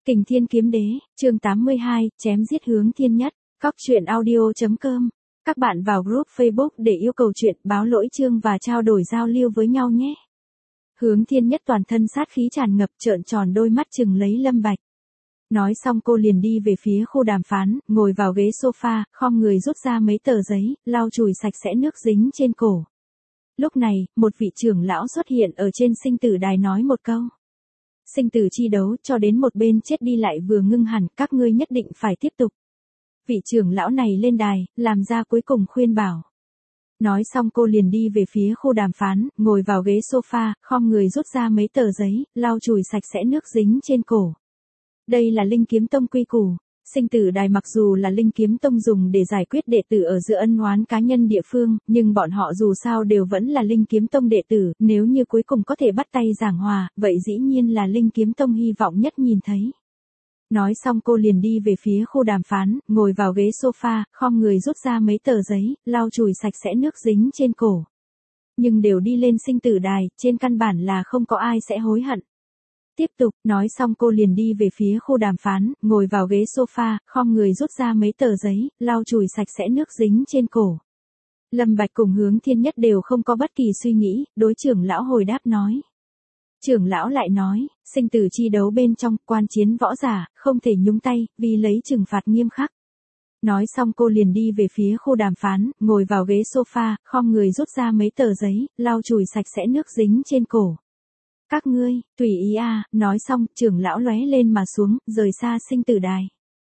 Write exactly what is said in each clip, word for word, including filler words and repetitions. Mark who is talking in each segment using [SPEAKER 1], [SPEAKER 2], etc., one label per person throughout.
[SPEAKER 1] Kình Thiên Kiếm Đế, chương tám mươi hai, chém giết Hướng Thiên Nhất, cóc truyện audio.com. Các bạn vào group Facebook để yêu cầu chuyện, báo lỗi chương và trao đổi giao lưu với nhau nhé. Hướng Thiên Nhất toàn thân sát khí tràn ngập, trợn tròn đôi mắt chừng lấy Lâm Bạch. Nói xong cô liền đi về phía khu đàm phán, ngồi vào ghế sofa, khom người rút ra mấy tờ giấy, lau chùi sạch sẽ nước dính trên cổ. Lúc này, một vị trưởng lão xuất hiện ở trên sinh tử đài nói một câu. Sinh tử chi đấu cho đến một bên chết đi lại vừa ngưng hẳn, các ngươi nhất định phải tiếp tục. Vị trưởng lão này lên đài, làm ra cuối cùng khuyên bảo. Nói xong cô liền đi về phía khu đàm phán, ngồi vào ghế sofa, khom người rút ra mấy tờ giấy, lau chùi sạch sẽ nước dính trên cổ. Đây là Linh Kiếm Tông quy củ. Sinh tử đài mặc dù là Linh Kiếm Tông dùng để giải quyết đệ tử ở giữa ân oán cá nhân địa phương, nhưng bọn họ dù sao đều vẫn là Linh Kiếm Tông đệ tử, nếu như cuối cùng có thể bắt tay giảng hòa, vậy dĩ nhiên là Linh Kiếm Tông hy vọng nhất nhìn thấy. Nói xong cô liền đi về phía khu đàm phán, ngồi vào ghế sofa, khom người rút ra mấy tờ giấy, lau chùi sạch sẽ nước dính trên cổ. Nhưng đều đi lên sinh tử đài, trên căn bản là không có ai sẽ hối hận. Tiếp tục, nói xong cô liền đi về phía khu đàm phán, ngồi vào ghế sofa, khom người rút ra mấy tờ giấy, lau chùi sạch sẽ nước dính trên cổ. Lâm Bạch cùng Hướng Thiên Nhất đều không có bất kỳ suy nghĩ, đối trưởng lão hồi đáp nói. Trưởng lão lại nói, sinh tử chi đấu bên trong, quan chiến võ giả, không thể nhúng tay, vì lấy trừng phạt nghiêm khắc. Nói xong cô liền đi về phía khu đàm phán, ngồi vào ghế sofa, khom người rút ra mấy tờ giấy, lau chùi sạch sẽ nước dính trên cổ. Các ngươi, tùy ý a, nói xong, trưởng lão lóe lên mà xuống, rời xa sinh tử đài.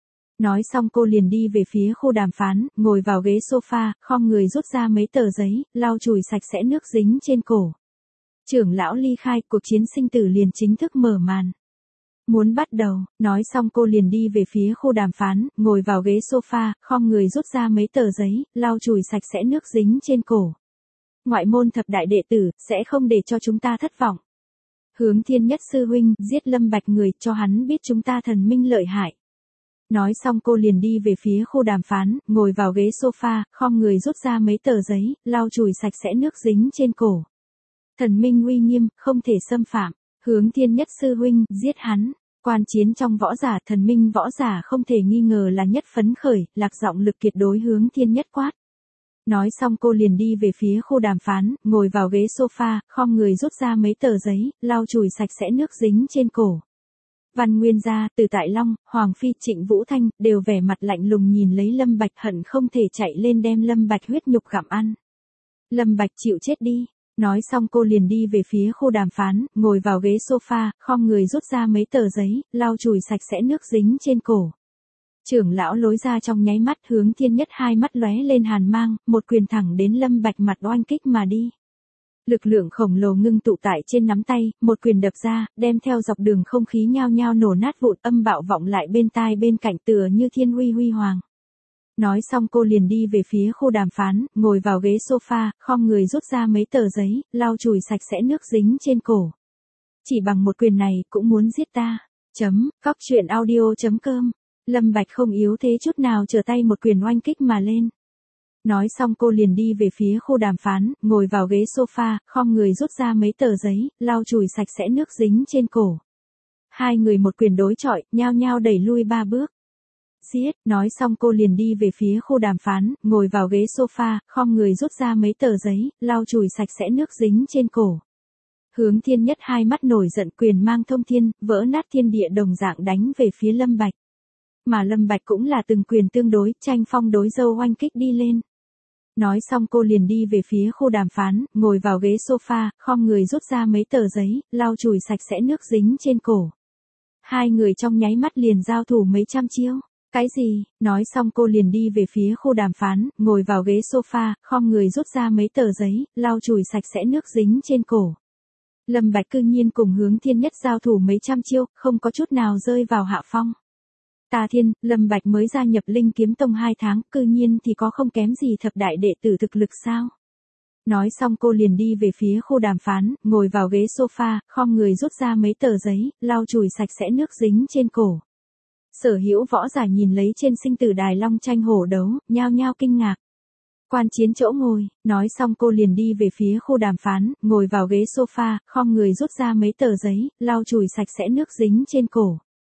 [SPEAKER 1] Nói xong cô liền đi về phía khu đàm phán, ngồi vào ghế sofa, khom người rút ra mấy tờ giấy, lau chùi sạch sẽ nước dính trên cổ. Trưởng lão ly khai, cuộc chiến sinh tử liền chính thức mở màn. Muốn bắt đầu, nói xong cô liền đi về phía khu đàm phán, ngồi vào ghế sofa, khom người rút ra mấy tờ giấy, lau chùi sạch sẽ nước dính trên cổ. Ngoại môn thập đại đệ tử, sẽ không để cho chúng ta thất vọng. Hướng Thiên Nhất sư huynh, giết Lâm Bạch người, cho hắn biết chúng ta thần minh lợi hại. Nói xong cô liền đi về phía khu đàm phán, ngồi vào ghế sofa, khom người rút ra mấy tờ giấy, lau chùi sạch sẽ nước dính trên cổ. Thần minh uy nghiêm, không thể xâm phạm. Hướng Thiên Nhất sư huynh, giết hắn. Quan chiến trong võ giả, thần minh võ giả không thể nghi ngờ là nhất phấn khởi, lạc giọng lực kiệt đối Hướng Thiên Nhất quát. Nói xong cô liền đi về phía khu đàm phán, ngồi vào ghế sofa, khom người rút ra mấy tờ giấy, lau chùi sạch sẽ nước dính trên cổ. Văn Nguyên Gia, Từ Tại Long, Hoàng Phi, Trịnh Vũ Thanh, đều vẻ mặt lạnh lùng nhìn lấy Lâm Bạch, hận không thể chạy lên đem Lâm Bạch huyết nhục gặm ăn. Lâm Bạch chịu chết đi. Nói xong cô liền đi về phía khu đàm phán, ngồi vào ghế sofa, khom người rút ra mấy tờ giấy, lau chùi sạch sẽ nước dính trên cổ. Trưởng lão lối ra trong nháy mắt, Hướng Thiên Nhất hai mắt lóe lên hàn mang, một quyền thẳng đến Lâm Bạch mặt oanh kích mà đi. Lực lượng khổng lồ ngưng tụ tại trên nắm tay, một quyền đập ra, đem theo dọc đường không khí nhao nhao nổ nát vụn, âm bạo vọng lại bên tai bên cạnh tựa như thiên huy huy hoàng. Nói xong cô liền đi về phía khu đàm phán, ngồi vào ghế sofa, khom người rút ra mấy tờ giấy, lau chùi sạch sẽ nước dính trên cổ. Chỉ bằng một quyền này, cũng muốn giết ta. Chấm, cóc truyện audio.com. Lâm Bạch không yếu thế chút nào, trở tay một quyền oanh kích mà lên. Nói xong cô liền đi về phía khu đàm phán, ngồi vào ghế sofa, khom người rút ra mấy tờ giấy, lau chùi sạch sẽ nước dính trên cổ. Hai người một quyền đối chọi, nhao nhao đẩy lui ba bước. Giết, nói xong cô liền đi về phía khu đàm phán, ngồi vào ghế sofa, khom người rút ra mấy tờ giấy, lau chùi sạch sẽ nước dính trên cổ. Hướng Thiên Nhất hai mắt nổi giận, quyền mang thông thiên, vỡ nát thiên địa đồng dạng đánh về phía Lâm Bạch. Mà Lâm Bạch cũng là từng quyền tương đối, tranh phong đối dâu oanh kích đi lên. Nói xong cô liền đi về phía khu đàm phán, ngồi vào ghế sofa, khom người rút ra mấy tờ giấy, lau chùi sạch sẽ nước dính trên cổ. Hai người trong nháy mắt liền giao thủ mấy trăm chiêu. Cái gì? Nói xong cô liền đi về phía khu đàm phán, ngồi vào ghế sofa, khom người rút ra mấy tờ giấy, lau chùi sạch sẽ nước dính trên cổ. Lâm Bạch cư nhiên cùng Hướng Thiên Nhất giao thủ mấy trăm chiêu, không có chút nào rơi vào hạ phong. Ta thiên, Lâm Bạch mới gia nhập Linh Kiếm Tông hai tháng, cư nhiên thì có không kém gì thập đại đệ tử thực lực sao? Nói xong cô liền đi về phía khu đàm phán, ngồi vào ghế sofa, khom người rút ra mấy tờ giấy, lau chùi sạch sẽ nước dính trên cổ. Sở hữu võ giả nhìn lấy trên sinh tử đài long tranh hổ đấu, nhao nhao kinh ngạc. Quan chiến chỗ ngồi, nói xong cô liền đi về phía khu đàm phán, ngồi vào ghế sofa, khom người rút ra mấy tờ giấy, lau chùi sạch sẽ nước dính trên cổ.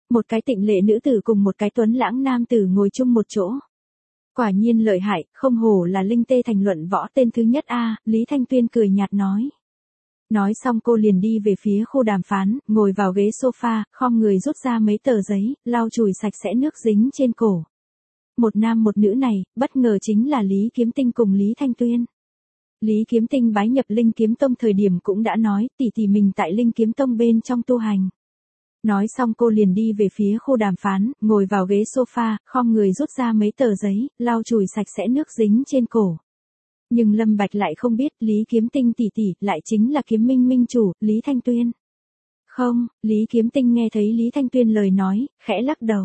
[SPEAKER 1] Một cái tịnh lệ nữ tử cùng một cái tuấn lãng nam tử ngồi chung một chỗ. Quả nhiên lợi hại, không hổ là linh tê thành luận võ tên thứ nhất a, Lý Thanh Tuyên cười nhạt nói. Nói xong cô liền đi về phía khu đàm phán, ngồi vào ghế sofa, khom người rút ra mấy tờ giấy, lau chùi sạch sẽ nước dính trên cổ. Một nam một nữ này, bất ngờ chính là Lý Kiếm Tinh cùng Lý Thanh Tuyên. Lý Kiếm Tinh bái nhập Linh Kiếm Tông thời điểm cũng đã nói, tỷ tỷ mình tại Linh Kiếm Tông bên trong tu hành. Nói xong cô liền đi về phía khu đàm phán, ngồi vào ghế sofa, khom người rút ra mấy tờ giấy, lau chùi sạch sẽ nước dính trên cổ. Nhưng Lâm Bạch lại không biết Lý Kiếm Tinh tỷ tỷ lại chính là Kiếm Minh minh chủ, Lý Thanh Tuyên. Không, Lý Kiếm Tinh nghe thấy Lý Thanh Tuyên lời nói, khẽ lắc đầu.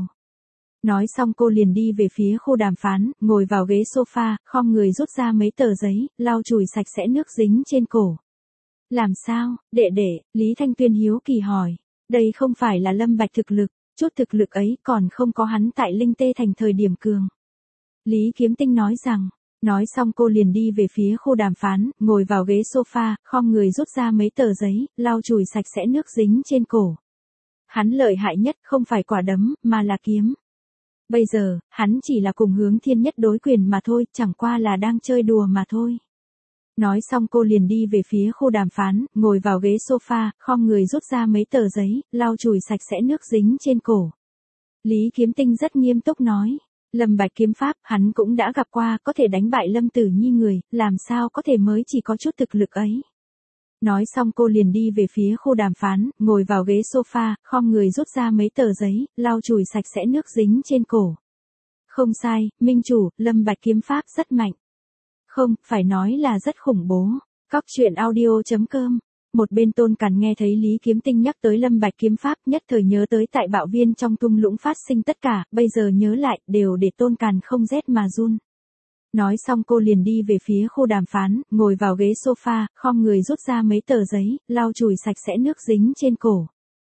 [SPEAKER 1] Nói xong cô liền đi về phía khu đàm phán, ngồi vào ghế sofa, khom người rút ra mấy tờ giấy, lau chùi sạch sẽ nước dính trên cổ. Làm sao, đệ đệ, Lý Thanh Tuyên hiếu kỳ hỏi. Đây không phải là Lâm Bạch thực lực, chút thực lực ấy còn không có hắn tại Linh Tê thành thời điểm cường. Lý Kiếm Tinh nói rằng, nói xong cô liền đi về phía khu đàm phán, ngồi vào ghế sofa, khom người rút ra mấy tờ giấy, lau chùi sạch sẽ nước dính trên cổ. Hắn lợi hại nhất không phải quả đấm, mà là kiếm. Bây giờ, hắn chỉ là cùng Hướng Thiên Nhất đối quyền mà thôi, chẳng qua là đang chơi đùa mà thôi. Nói xong cô liền đi về phía khu đàm phán, ngồi vào ghế sofa, khom người rút ra mấy tờ giấy, lau chùi sạch sẽ nước dính trên cổ. Lý Kiếm Tinh rất nghiêm túc nói, Lâm Bạch kiếm pháp, hắn cũng đã gặp qua, có thể đánh bại Lâm Tử Nhi người, làm sao có thể mới chỉ có chút thực lực ấy. Nói xong cô liền đi về phía khu đàm phán, ngồi vào ghế sofa, khom người rút ra mấy tờ giấy, lau chùi sạch sẽ nước dính trên cổ. Không sai, minh chủ, Lâm Bạch kiếm pháp rất mạnh. Không, phải nói là rất khủng bố. Cóc truyện audio chấm com. Một bên Tôn Càn nghe thấy Lý Kiếm Tinh nhắc tới Lâm Bạch kiếm pháp, nhất thời nhớ tới tại Bạo Viên trong thung lũng phát sinh tất cả, bây giờ nhớ lại, đều để Tôn Càn không rét mà run. Nói xong cô liền đi về phía khu đàm phán, ngồi vào ghế sofa, khom người rút ra mấy tờ giấy, lau chùi sạch sẽ nước dính trên cổ.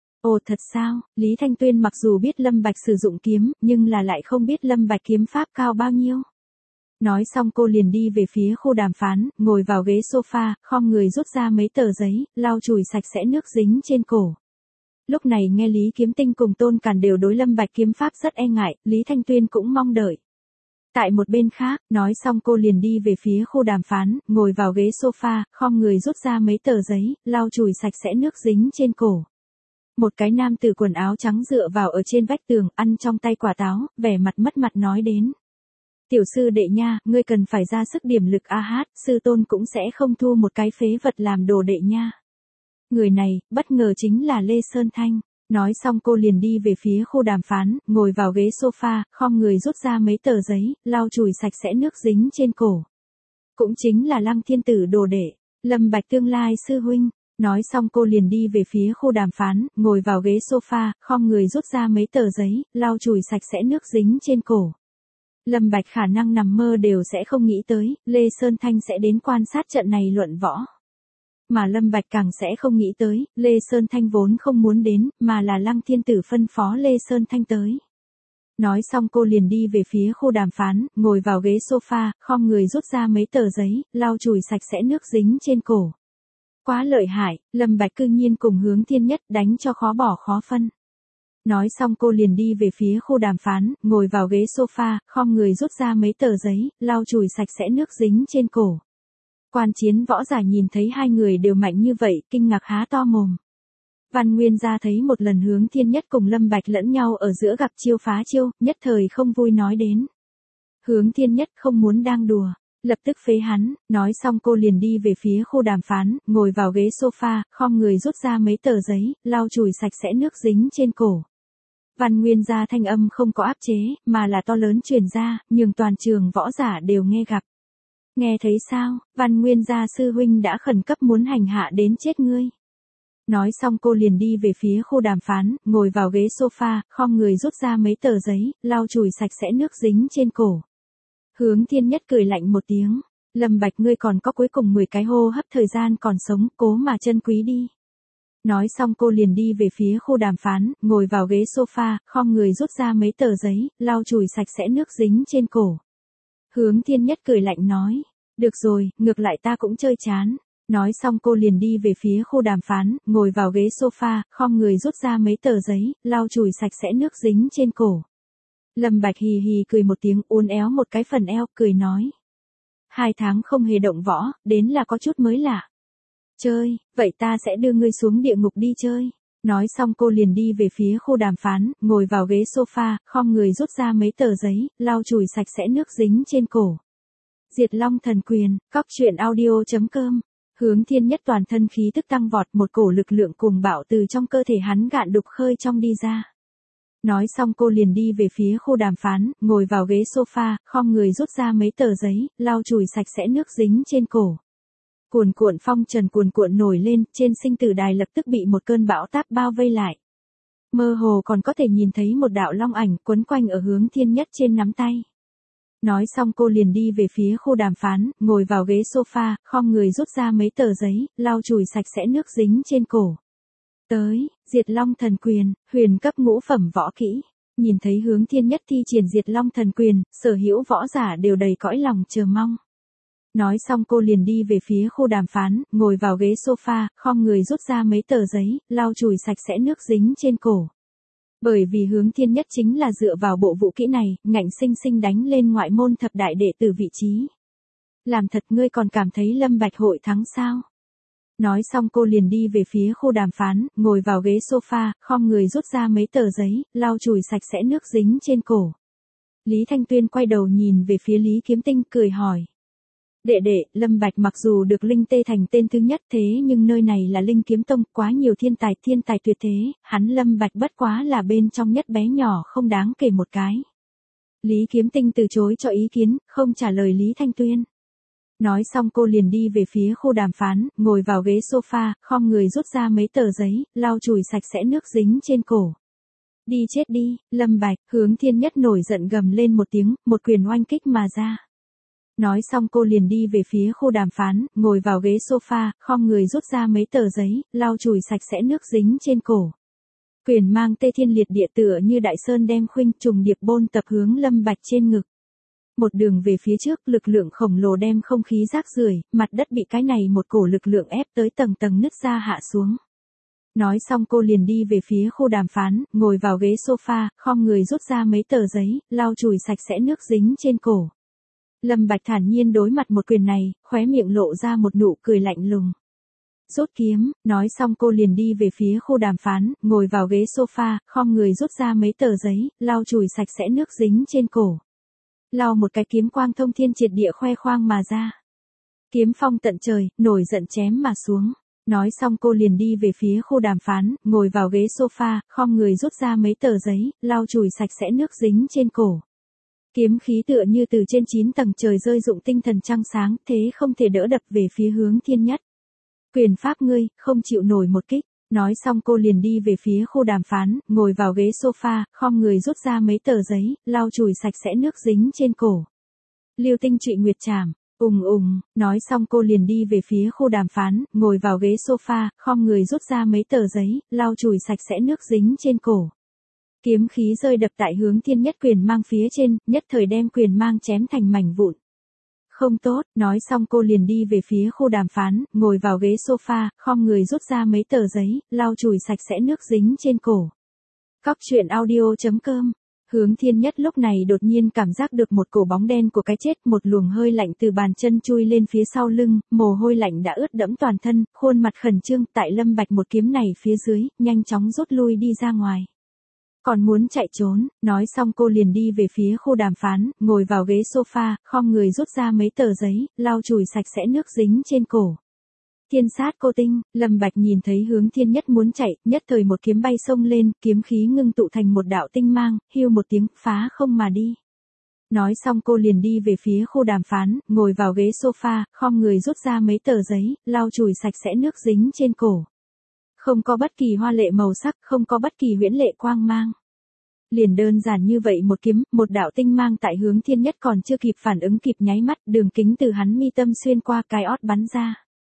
[SPEAKER 1] Ồ thật sao, Lý Thanh Tuyên mặc dù biết Lâm Bạch sử dụng kiếm, nhưng là lại không biết Lâm Bạch kiếm pháp cao bao nhiêu. Nói xong cô liền đi về phía khu đàm phán, ngồi vào ghế sofa, khom người rút ra mấy tờ giấy, lau chùi sạch sẽ nước dính trên cổ. Lúc này nghe Lý Kiếm Tinh cùng Tôn Càn đều đối Lâm Bạch kiếm pháp rất e ngại, Lý Thanh Tuyên cũng mong đợi. Tại một bên khác, nói xong cô liền đi về phía khu đàm phán, ngồi vào ghế sofa, khom người rút ra mấy tờ giấy, lau chùi sạch sẽ nước dính trên cổ. Một cái nam tử quần áo trắng dựa vào ở trên vách tường, ăn trong tay quả táo, vẻ mặt mất mặt nói đến. Tiểu sư đệ nha, ngươi cần phải ra sức điểm lực a hát, sư tôn cũng sẽ không thu một cái phế vật làm đồ đệ nha. Người này, bất ngờ chính là Lê Sơn Thanh. Nói xong cô liền đi về phía khu đàm phán, ngồi vào ghế sofa, khom người rút ra mấy tờ giấy, lau chùi sạch sẽ nước dính trên cổ. Cũng chính là Lăng Thiên Tử đồ đệ, Lâm Bạch tương lai sư huynh. Nói xong cô liền đi về phía khu đàm phán, ngồi vào ghế sofa, khom người rút ra mấy tờ giấy, lau chùi sạch sẽ nước dính trên cổ. Lâm Bạch khả năng nằm mơ đều sẽ không nghĩ tới, Lê Sơn Thanh sẽ đến quan sát trận này luận võ. Mà Lâm Bạch càng sẽ không nghĩ tới, Lê Sơn Thanh vốn không muốn đến, mà là Lăng Thiên Tử phân phó Lê Sơn Thanh tới. Nói xong cô liền đi về phía khu đàm phán, ngồi vào ghế sofa, khom người rút ra mấy tờ giấy, lau chùi sạch sẽ nước dính trên cổ. Quá lợi hại, Lâm Bạch cư nhiên cùng Hướng Thiên Nhất đánh cho khó bỏ khó phân. Nói xong cô liền đi về phía khu đàm phán, ngồi vào ghế sofa, khom người rút ra mấy tờ giấy, lau chùi sạch sẽ nước dính trên cổ. Quan chiến võ giả nhìn thấy hai người đều mạnh như vậy, kinh ngạc há to mồm. Văn Nguyên gia thấy một lần Hướng Thiên Nhất cùng Lâm Bạch lẫn nhau ở giữa gặp chiêu phá chiêu, nhất thời không vui nói đến. Hướng Thiên Nhất không muốn đang đùa, lập tức phế hắn, nói xong cô liền đi về phía khu đàm phán, ngồi vào ghế sofa, khom người rút ra mấy tờ giấy, lau chùi sạch sẽ nước dính trên cổ. Văn Nguyên gia thanh âm không có áp chế, mà là to lớn truyền ra, nhưng toàn trường võ giả đều nghe gặp. Nghe thấy sao, Văn Nguyên gia sư huynh đã khẩn cấp muốn hành hạ đến chết ngươi. Nói xong cô liền đi về phía khu đàm phán, ngồi vào ghế sofa, khom người rút ra mấy tờ giấy, lau chùi sạch sẽ nước dính trên cổ. Hướng Thiên Nhất cười lạnh một tiếng, Lâm Bạch ngươi còn có cuối cùng mười cái hô hấp thời gian còn sống, cố mà chân quý đi. Nói xong cô liền đi về phía khu đàm phán, ngồi vào ghế sofa, khom người rút ra mấy tờ giấy, lau chùi sạch sẽ nước dính trên cổ. Hướng Thiên Nhất cười lạnh nói, được rồi, ngược lại ta cũng chơi chán. Nói xong cô liền đi về phía khu đàm phán, ngồi vào ghế sofa, khom người rút ra mấy tờ giấy, lau chùi sạch sẽ nước dính trên cổ. Lâm Bạch hì hì cười một tiếng, uốn éo một cái phần eo, cười nói. Hai tháng không hề động võ, đến là có chút mới lạ. Chơi, vậy ta sẽ đưa ngươi xuống địa ngục đi chơi. Nói xong cô liền đi về phía khu đàm phán, ngồi vào ghế sofa, khom người rút ra mấy tờ giấy, lau chùi sạch sẽ nước dính trên cổ. Diệt Long Thần Quyền, cóc truyện audio chấm com. Hướng Thiên Nhất toàn thân khí tức tăng vọt, một cổ lực lượng cuồng bạo từ trong cơ thể hắn gạn đục khơi trong đi ra. Nói xong cô liền đi về phía khu đàm phán, ngồi vào ghế sofa, khom người rút ra mấy tờ giấy, lau chùi sạch sẽ nước dính trên cổ. Cuồn cuộn phong trần cuồn cuộn nổi lên, trên sinh tử đài lập tức bị một cơn bão táp bao vây lại. Mơ hồ còn có thể nhìn thấy một đạo long ảnh quấn quanh ở Hướng Thiên Nhất trên nắm tay. Nói xong cô liền đi về phía khu đàm phán, ngồi vào ghế sofa, khom người rút ra mấy tờ giấy, lau chùi sạch sẽ nước dính trên cổ. Tới, Diệt Long Thần Quyền, huyền cấp ngũ phẩm võ kỹ. Nhìn thấy Hướng Thiên Nhất thi triển Diệt Long Thần Quyền, sở hữu võ giả đều đầy cõi lòng chờ mong. Nói xong cô liền đi về phía khu đàm phán, ngồi vào ghế sofa, khom người rút ra mấy tờ giấy, lau chùi sạch sẽ nước dính trên cổ. Bởi vì Hướng Thiên Nhất chính là dựa vào bộ vũ kỹ này, ngạnh sinh sinh đánh lên ngoại môn thập đại đệ tử vị trí. Làm thật ngươi còn cảm thấy Lâm Bạch hội thắng sao? Nói xong cô liền đi về phía khu đàm phán, ngồi vào ghế sofa, khom người rút ra mấy tờ giấy, lau chùi sạch sẽ nước dính trên cổ. Lý Thanh Tuyên quay đầu nhìn về phía Lý Kiếm Tinh, cười hỏi. Đệ đệ, Lâm Bạch mặc dù được Linh Tê Thành tên thứ nhất thế nhưng nơi này là Linh Kiếm Tông, quá nhiều thiên tài, thiên tài tuyệt thế, hắn Lâm Bạch bất quá là bên trong nhất bé nhỏ không đáng kể một cái. Lý Kiếm Tinh từ chối cho ý kiến, không trả lời Lý Thanh Tuyên. Nói xong cô liền đi về phía khu đàm phán, ngồi vào ghế sofa, khom người rút ra mấy tờ giấy, lau chùi sạch sẽ nước dính trên cổ. Đi chết đi, Lâm Bạch, Hướng Thiên Nhất nổi giận gầm lên một tiếng, một quyền oanh kích mà ra. Nói xong cô liền đi về phía khu đàm phán, ngồi vào ghế sofa, khom người rút ra mấy tờ giấy, lau chùi sạch sẽ nước dính trên cổ. Quyền mang tê thiên liệt địa tựa như đại sơn đem khuynh trùng điệp bôn tập hướng Lâm Bạch trên ngực. Một đường về phía trước, lực lượng khổng lồ đem không khí rác rưởi, mặt đất bị cái này một cổ lực lượng ép tới tầng tầng nứt ra hạ xuống. Nói xong cô liền đi về phía khu đàm phán, ngồi vào ghế sofa, khom người rút ra mấy tờ giấy, lau chùi sạch sẽ nước dính trên cổ. Lâm Bạch thản nhiên đối mặt một quyền này, khóe miệng lộ ra một nụ cười lạnh lùng. Rút kiếm, nói xong cô liền đi về phía khu đàm phán, ngồi vào ghế sofa, khom người rút ra mấy tờ giấy, lau chùi sạch sẽ nước dính trên cổ. Lau một cái kiếm quang thông thiên triệt địa khoe khoang mà ra. Kiếm phong tận trời, nổi giận chém mà xuống. Nói xong cô liền đi về phía khu đàm phán, ngồi vào ghế sofa, khom người rút ra mấy tờ giấy, lau chùi sạch sẽ nước dính trên cổ. Kiếm khí tựa như từ trên chín tầng trời rơi rụng tinh thần trăng sáng, thế không thể đỡ đập về phía Hướng Thiên Nhất. Quyền pháp ngươi, không chịu nổi một kích. Nói xong cô liền đi về phía khu đàm phán, ngồi vào ghế sofa, khom người rút ra mấy tờ giấy, lau chùi sạch sẽ nước dính trên cổ. Lưu Tinh Trụy Nguyệt Trảm, ùng ùng, nói xong cô liền đi về phía khu đàm phán, ngồi vào ghế sofa, khom người rút ra mấy tờ giấy, lau chùi sạch sẽ nước dính trên cổ. Kiếm khí rơi đập tại Hướng Thiên Nhất quyền mang phía trên, nhất thời đem quyền mang chém thành mảnh vụn. Không tốt, nói xong cô liền đi về phía khu đàm phán, ngồi vào ghế sofa, khom người rút ra mấy tờ giấy, lau chùi sạch sẽ nước dính trên cổ. Cóc truyện audio chấm com. Hướng Thiên Nhất lúc này đột nhiên cảm giác được một cổ bóng đen của cái chết, một luồng hơi lạnh từ bàn chân chui lên phía sau lưng, mồ hôi lạnh đã ướt đẫm toàn thân, khuôn mặt khẩn trương, tại Lâm Bạch một kiếm này phía dưới, nhanh chóng rút lui đi ra ngoài. Còn muốn chạy trốn, nói xong cô liền đi về phía khu đàm phán, ngồi vào ghế sofa, khom người rút ra mấy tờ giấy, lau chùi sạch sẽ nước dính trên cổ. Thiên sát cô tinh, Lâm Bạch nhìn thấy Hướng Thiên Nhất muốn chạy, nhất thời một kiếm bay xông lên, kiếm khí ngưng tụ thành một đạo tinh mang, hưu một tiếng, phá không mà đi. Nói xong cô liền đi về phía khu đàm phán, ngồi vào ghế sofa, khom người rút ra mấy tờ giấy, lau chùi sạch sẽ nước dính trên cổ. Không có bất kỳ hoa lệ màu sắc, không có bất kỳ huyễn lệ quang mang. Liền đơn giản như vậy một kiếm, một đạo tinh mang tại Hướng Thiên Nhất còn chưa kịp phản ứng kịp nháy mắt, đường kính từ hắn mi tâm xuyên qua cái ót bắn ra.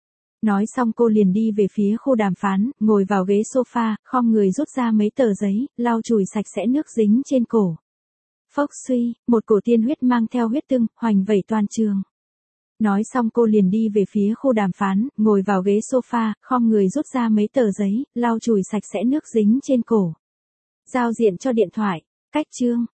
[SPEAKER 1] Nói xong cô liền đi về phía khu đàm phán, ngồi vào ghế sofa, khom người rút ra mấy tờ giấy, lau chùi sạch sẽ nước dính trên cổ. Phốc suy, một cổ tiên huyết mang theo huyết tương, hoành vẩy toàn trường. Nói xong cô liền đi về phía khu đàm phán, ngồi vào ghế sofa, khom người rút ra mấy tờ giấy, lau chùi sạch sẽ nước dính trên cổ. Giao diện cho điện thoại, cách chương.